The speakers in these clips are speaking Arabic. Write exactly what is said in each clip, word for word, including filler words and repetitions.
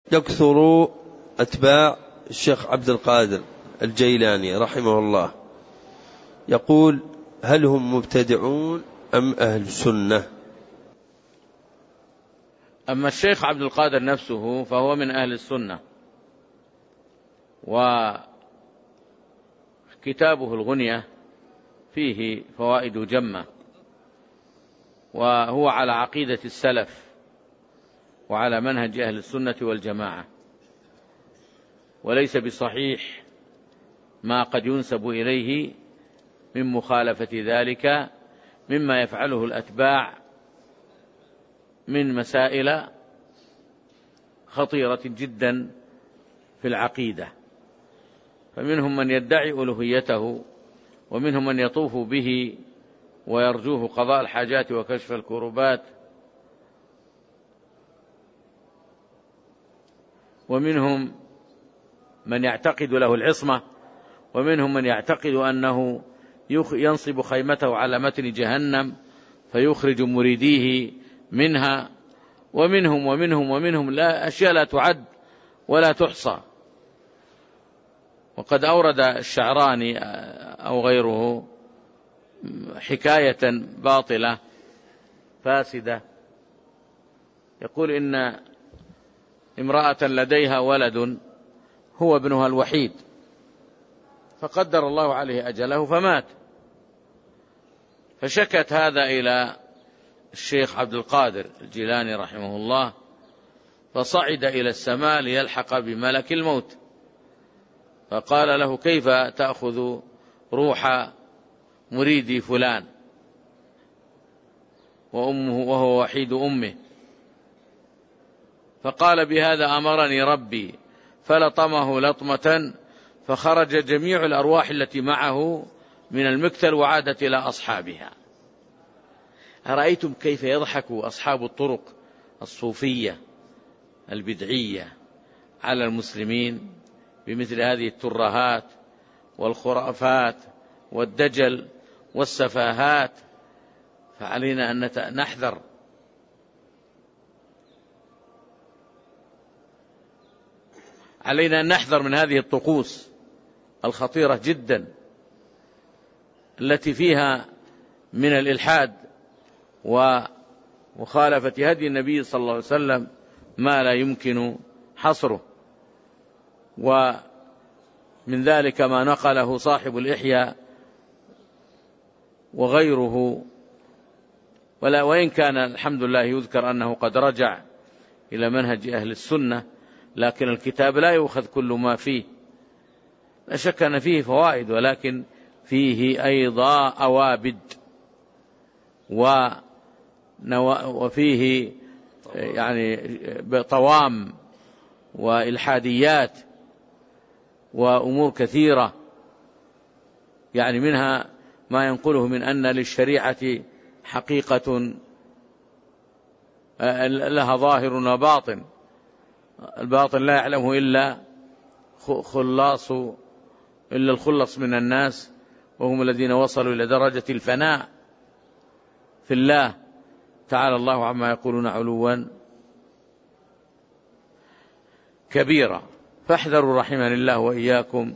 يكثر أتباع الشيخ عبد القادر الجيلاني رحمه الله، يقول: هل هم مبتدعون أم أهل سنة؟ أما الشيخ عبد القادر نفسه فهو من أهل السنة، وكتابه الغنية فيه فوائد جمة، وهو على عقيدة السلف وعلى منهج أهل السنة والجماعة، وليس بصحيح ما قد ينسب إليه من مخالفة ذلك مما يفعله الأتباع من مسائل خطيرة جدا في العقيدة، فمنهم من يدعي ألوهيته، ومنهم من يطوف به ويرجوه قضاء الحاجات وكشف الكربات، ومنهم من يعتقد له العصمة، ومنهم من يعتقد أنه ينصب خيمته على متن جهنم فيخرج مريديه منها، ومنهم ومنهم ومنهم لا أشياء لا تعد ولا تحصى. وقد أورد الشعراني أو غيره حكاية باطلة فاسدة، يقول إن امرأة لديها ولد هو ابنها الوحيد، فقدر الله عليه أجله فمات، فشكت هذا إلى الشيخ عبد القادر الجيلاني رحمه الله، فصعد إلى السماء ليلحق بملك الموت، فقال له: كيف تأخذ روح مريدي فلان وأمه وهو وحيد أمه؟ فقال: بهذا أمرني ربي، فلطمه لطمة فخرج جميع الأرواح التي معه من المكتل وعادت إلى أصحابها. أرأيتم كيف يضحك أصحاب الطرق الصوفية البدعية على المسلمين بمثل هذه الترهات والخرافات والدجل والسفاهات؟ فعلينا أن نحذر. علينا أن نحذر من هذه الطقوس الخطيرة جدا التي فيها من الإلحاد ومخالفة هدي النبي صلى الله عليه وسلم ما لا يمكن حصره. ومن ذلك ما نقله صاحب الإحياء وغيره، ولا وإن كان الحمد لله يذكر أنه قد رجع إلى منهج أهل السنة، لكن الكتاب لا يؤخذ كل ما فيه، لا شك أن فيه فوائد، ولكن فيه أيضا أوابد وفيه يعني طوام وإلحاديات وأمور كثيرة، يعني منها ما ينقله من أن للشريعة حقيقة لها ظاهر وباطن، الباطن لا يعلمه إلا خلاص إلا الخلص من الناس، وهم الذين وصلوا إلى درجة الفناء في الله تعالى الله عما يقولون علوا كبيرا. فاحذروا رحمني الله وإياكم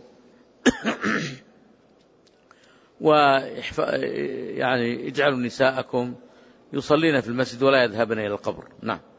ويعني اجعلوا نساءكم يصلين في المسجد ولا يذهبن إلى القبر. نعم.